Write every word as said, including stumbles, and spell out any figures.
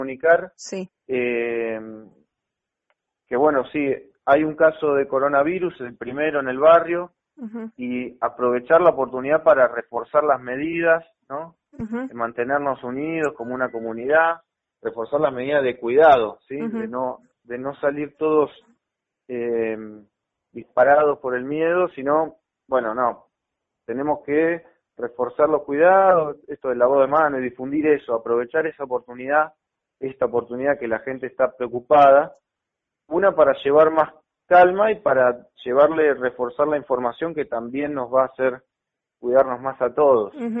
comunicar Sí. eh, que bueno, sí, hay un caso de coronavirus, el primero en el barrio, Uh-huh. y aprovechar la oportunidad para reforzar las medidas, ¿no? Uh-huh. De mantenernos unidos como una comunidad, reforzar las medidas de cuidado, ¿sí? Uh-huh. De no de no salir todos eh, disparados por el miedo, sino, bueno, no, tenemos que reforzar los cuidados, esto del lavado de manos y difundir eso, aprovechar esa oportunidad, esta oportunidad que la gente está preocupada, una para llevar más calma y para llevarle, reforzar la información que también nos va a hacer cuidarnos más a todos. Uh-huh.